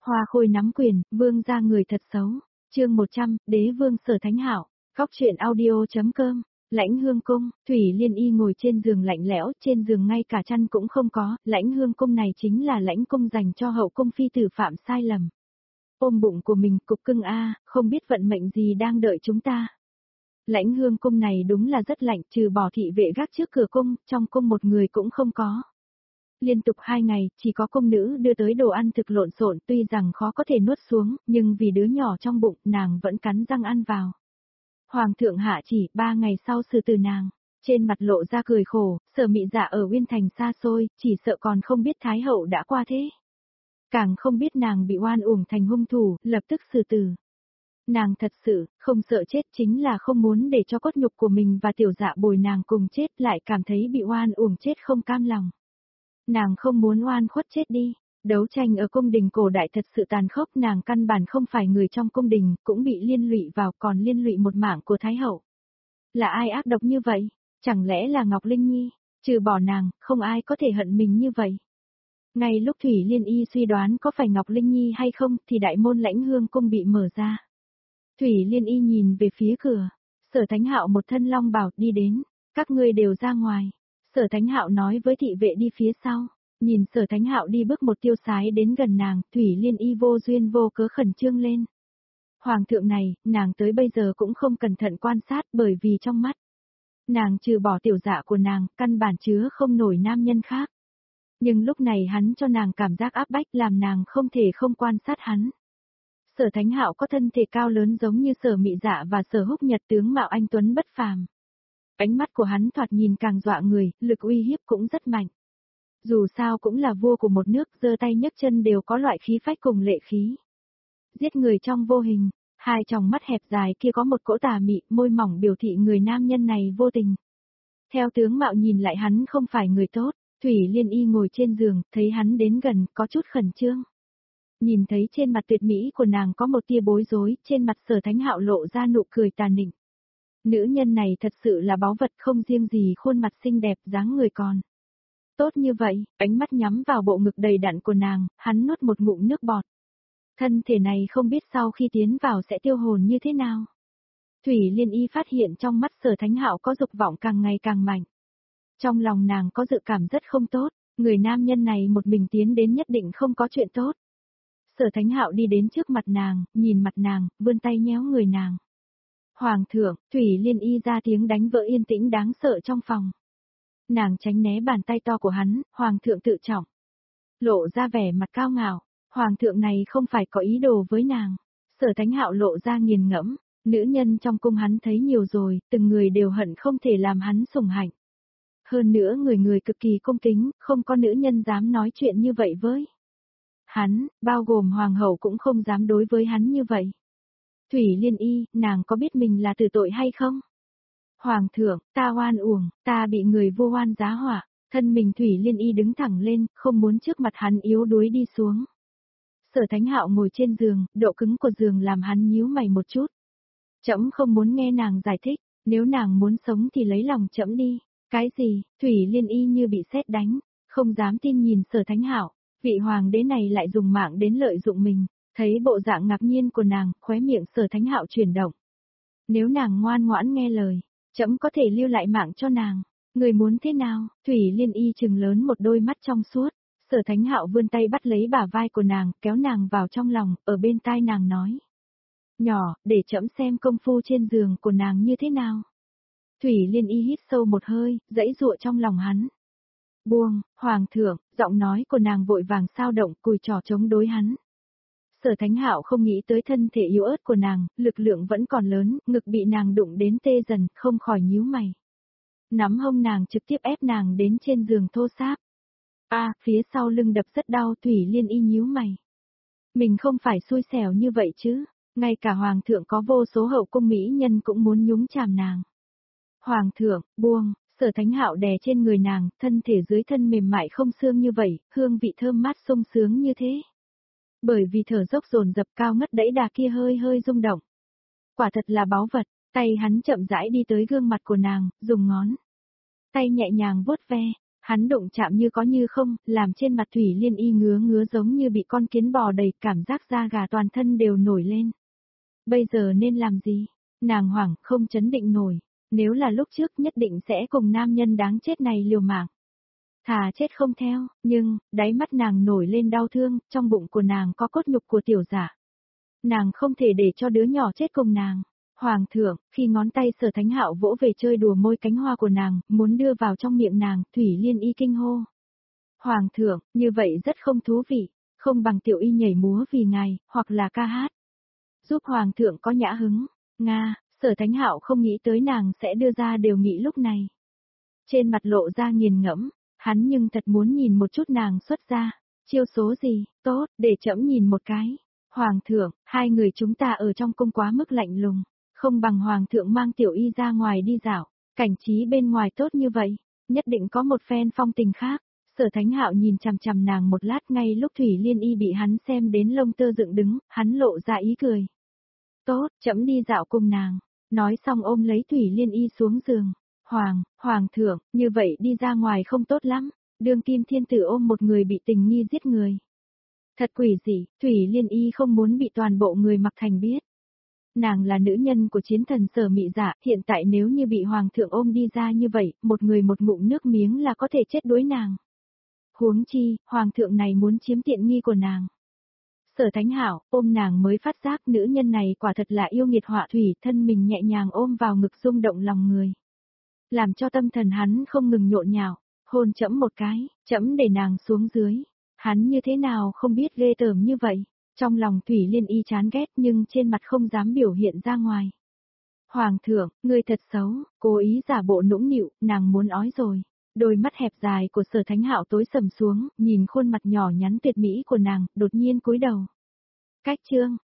Hoa Khôi nắm quyền, vương ra người thật xấu. Chương 100, Đế vương Sở Thánh Hạo. Góc truyện audio.com. Lãnh Hương Cung, Thủy Liên Y ngồi trên giường lạnh lẽo, trên giường ngay cả chăn cũng không có, Lãnh Hương Cung này chính là lãnh cung dành cho hậu cung phi tử phạm sai lầm. Ôm bụng của mình, cục cưng không biết vận mệnh gì đang đợi chúng ta. Lãnh Hương Cung này đúng là rất lạnh, trừ bỏ thị vệ gác trước cửa cung, trong cung một người cũng không có. Liên tục 2 ngày, chỉ có cung nữ đưa tới đồ ăn thực lộn xộn, tuy rằng khó có thể nuốt xuống, nhưng vì đứa nhỏ trong bụng, nàng vẫn cắn răng ăn vào. Hoàng thượng hạ chỉ, 3 ngày sau xử tử nàng. Trên mặt lộ ra cười khổ, Sở Mị Dạ ở Uyên Thành xa xôi, chỉ sợ còn không biết Thái hậu đã qua thế. Càng không biết nàng bị oan uổng thành hung thủ, lập tức xử tử. Nàng thật sự, không sợ chết, chính là không muốn để cho cốt nhục của mình và Tiểu Dạ bồi nàng cùng chết, lại cảm thấy bị oan uổng chết không cam lòng. Nàng không muốn oan khuất chết đi. Đấu tranh ở cung đình cổ đại thật sự tàn khốc, nàng căn bản không phải người trong cung đình, cũng bị liên lụy vào, còn liên lụy một mạng của Thái hậu. Là ai ác độc như vậy? Chẳng lẽ là Ngọc Linh Nhi? Trừ bỏ nàng, không ai có thể hận mình như vậy. Ngay lúc Thủy Liên Y suy đoán có phải Ngọc Linh Nhi hay không, thì đại môn Lãnh Hương Cung bị mở ra. Thủy Liên Y nhìn về phía cửa, Sở Thánh Hạo một thân long bào đi đến, các ngươi đều ra ngoài. Sở Thánh Hạo nói với thị vệ đi phía sau. Nhìn Sở Thánh Hạo đi bước một tiêu sái đến gần nàng, Thủy Liên Y vô duyên vô cớ khẩn trương lên. Hoàng thượng này, nàng tới bây giờ cũng không cẩn thận quan sát, bởi vì trong mắt nàng trừ bỏ Tiểu Dạ của nàng, căn bản chứa không nổi nam nhân khác. Nhưng lúc này hắn cho nàng cảm giác áp bách, làm nàng không thể không quan sát hắn. Sở Thánh Hạo có thân thể cao lớn giống như Sở Mị Dạ và Sở Húc Nhật, tướng mạo anh tuấn bất phàm. Ánh mắt của hắn thoạt nhìn càng dọa người, lực uy hiếp cũng rất mạnh. Dù sao cũng là vua của một nước, giơ tay nhấc chân đều có loại khí phách cùng lệ khí. Giết người trong vô hình, hai tròng mắt hẹp dài kia có một cỗ tà mị, môi mỏng biểu thị người nam nhân này vô tình. Theo tướng mạo nhìn lại hắn không phải người tốt, Thủy Liên Y ngồi trên giường, thấy hắn đến gần, có chút khẩn trương. Nhìn thấy trên mặt tuyệt mỹ của nàng có một tia bối rối, trên mặt Sở Thánh Hạo lộ ra nụ cười tà nịnh. Nữ nhân này thật sự là báu vật, không riêng gì khuôn mặt xinh đẹp, dáng người còn tốt như vậy, ánh mắt nhắm vào bộ ngực đầy đặn của nàng, hắn nuốt một ngụm nước bọt. Thân thể này không biết sau khi tiến vào sẽ tiêu hồn như thế nào. Thủy Liên Y phát hiện trong mắt Sở Thánh Hạo có dục vọng càng ngày càng mạnh. Trong lòng nàng có dự cảm rất không tốt, người nam nhân này một mình tiến đến nhất định không có chuyện tốt. Sở Thánh Hạo đi đến trước mặt nàng, nhìn mặt nàng, vươn tay nhéo người nàng. Hoàng thượng, Thủy Liên Y ra tiếng đánh vỡ yên tĩnh đáng sợ trong phòng. Nàng tránh né bàn tay to của hắn, hoàng thượng tự trọng. Lộ ra vẻ mặt cao ngạo, hoàng thượng này không phải có ý đồ với nàng. Sở Thánh Hạo lộ ra nghiền ngẫm, nữ nhân trong cung hắn thấy nhiều rồi, từng người đều hận không thể làm hắn sủng hạnh. Hơn nữa người người cực kỳ cung kính, không có nữ nhân dám nói chuyện như vậy với hắn, bao gồm hoàng hậu cũng không dám đối với hắn như vậy. Thủy Liên Y, nàng có biết mình là tử tội hay không? Hoàng thượng, ta oan uổng, ta bị người vô oan giá họa. Thân mình Thủy Liên Y đứng thẳng lên, không muốn trước mặt hắn yếu đuối đi xuống. Sở Thánh Hạo ngồi trên giường, độ cứng của giường làm hắn nhíu mày một chút. Trẫm không muốn nghe nàng giải thích, nếu nàng muốn sống thì lấy lòng trẫm đi. Cái gì? Thủy Liên Y như bị sét đánh, không dám tin nhìn Sở Thánh Hạo, vị hoàng đế này lại dùng mạng đến lợi dụng mình. Thấy bộ dạng ngạc nhiên của nàng, khóe miệng Sở Thánh Hạo chuyển động. Nếu nàng ngoan ngoãn nghe lời, trẫm có thể lưu lại mạng cho nàng. Người muốn thế nào? Thủy Liên Y trừng lớn một đôi mắt trong suốt. Sở Thánh Hạo vươn tay bắt lấy bả vai của nàng, kéo nàng vào trong lòng, ở bên tai nàng nói. Nhỏ, để trẫm xem công phu trên giường của nàng như thế nào. Thủy Liên Y hít sâu một hơi, giãy giụa trong lòng hắn. Buông, hoàng thượng, giọng nói của nàng vội vàng sao động, cùi trỏ chống đối hắn. Sở Thánh Hạo không nghĩ tới thân thể yếu ớt của nàng, lực lượng vẫn còn lớn, ngực bị nàng đụng đến tê dần, không khỏi nhíu mày. Nắm hông nàng trực tiếp ép nàng đến trên giường thô ráp. Phía sau lưng đập rất đau, Thủy Liên Y nhíu mày. Mình không phải xui xẻo như vậy chứ, ngay cả hoàng thượng có vô số hậu cung mỹ nhân cũng muốn nhúng chàm nàng. Hoàng thượng, buông, Sở Thánh Hạo đè trên người nàng, thân thể dưới thân mềm mại không xương như vậy, hương vị thơm mát sung sướng như thế. Bởi vì thở dốc dồn dập cao ngất đẫy đà kia hơi hơi rung động. Quả thật là báu vật, tay hắn chậm rãi đi tới gương mặt của nàng, dùng ngón tay nhẹ nhàng vuốt ve, Hắn đụng chạm như có như không, làm trên mặt Thủy Liên Y ngứa ngứa giống như bị con kiến bò đầy, cảm giác da gà toàn thân đều nổi lên. Bây giờ nên làm gì? Nàng hoảng, không chấn định nổi. Nếu là lúc trước nhất định sẽ cùng nam nhân đáng chết này liều mạng. Thà chết không theo, nhưng, đáy mắt nàng nổi lên đau thương, trong bụng của nàng có cốt nhục của tiểu giả. Nàng không thể để cho đứa nhỏ chết cùng nàng. Hoàng thượng, khi ngón tay Sở Thánh Hạo vỗ về chơi đùa môi cánh hoa của nàng, muốn đưa vào trong miệng nàng, Thủy Liên Y kinh hô. Hoàng thượng, như vậy rất không thú vị, không bằng tiểu y nhảy múa vì ngài, hoặc là ca hát. Giúp Hoàng thượng có nhã hứng. Nga, Sở Thánh Hạo không nghĩ tới nàng sẽ đưa ra điều nghị lúc này. Trên mặt lộ ra nghiền ngẫm, hắn nhưng thật muốn nhìn một chút nàng xuất ra. Chiêu số gì, tốt, để trẫm nhìn một cái. Hoàng thượng, hai người chúng ta ở trong cung quá mức lạnh lùng. Không bằng Hoàng thượng mang tiểu y ra ngoài đi dạo, cảnh trí bên ngoài tốt như vậy, nhất định có một phen phong tình khác. Sở Thánh Hạo nhìn chằm chằm nàng một lát, ngay lúc Thủy Liên Y bị hắn xem đến lông tơ dựng đứng, hắn lộ ra ý cười. Tốt, trẫm đi dạo cùng nàng. Nói xong ôm lấy Thủy Liên Y xuống giường. Hoàng thượng, như vậy đi ra ngoài không tốt lắm. Đương kim thiên tử ôm một người bị tình nghi giết người. Thật quỷ dị, Thủy Liên Y không muốn bị toàn bộ người Mặc Thành biết. Nàng là nữ nhân của chiến thần Sở Mị Dạ, hiện tại nếu như bị Hoàng thượng ôm đi ra như vậy, một người một ngụm nước miếng là có thể chết đuối nàng. Huống chi, Hoàng thượng này muốn chiếm tiện nghi của nàng. Sở Thánh Hạo ôm nàng mới phát giác nữ nhân này quả thật là yêu nghiệt họa thủy, thân mình nhẹ nhàng ôm vào ngực rung động lòng người. Làm cho tâm thần hắn không ngừng nhộn nhạo, hôn trẫm một cái, trẫm để nàng xuống dưới. Hắn như thế nào không biết ghê tởm như vậy. Trong lòng Thủy Liên Y chán ghét nhưng trên mặt không dám biểu hiện ra ngoài. Hoàng thượng, ngươi thật xấu, cố ý giả bộ nũng nịu, nàng muốn ói rồi. Đôi mắt hẹp dài của Sở Thánh Hạo tối sầm xuống, nhìn khuôn mặt nhỏ nhắn tuyệt mỹ của nàng, đột nhiên cúi đầu. Cách chương,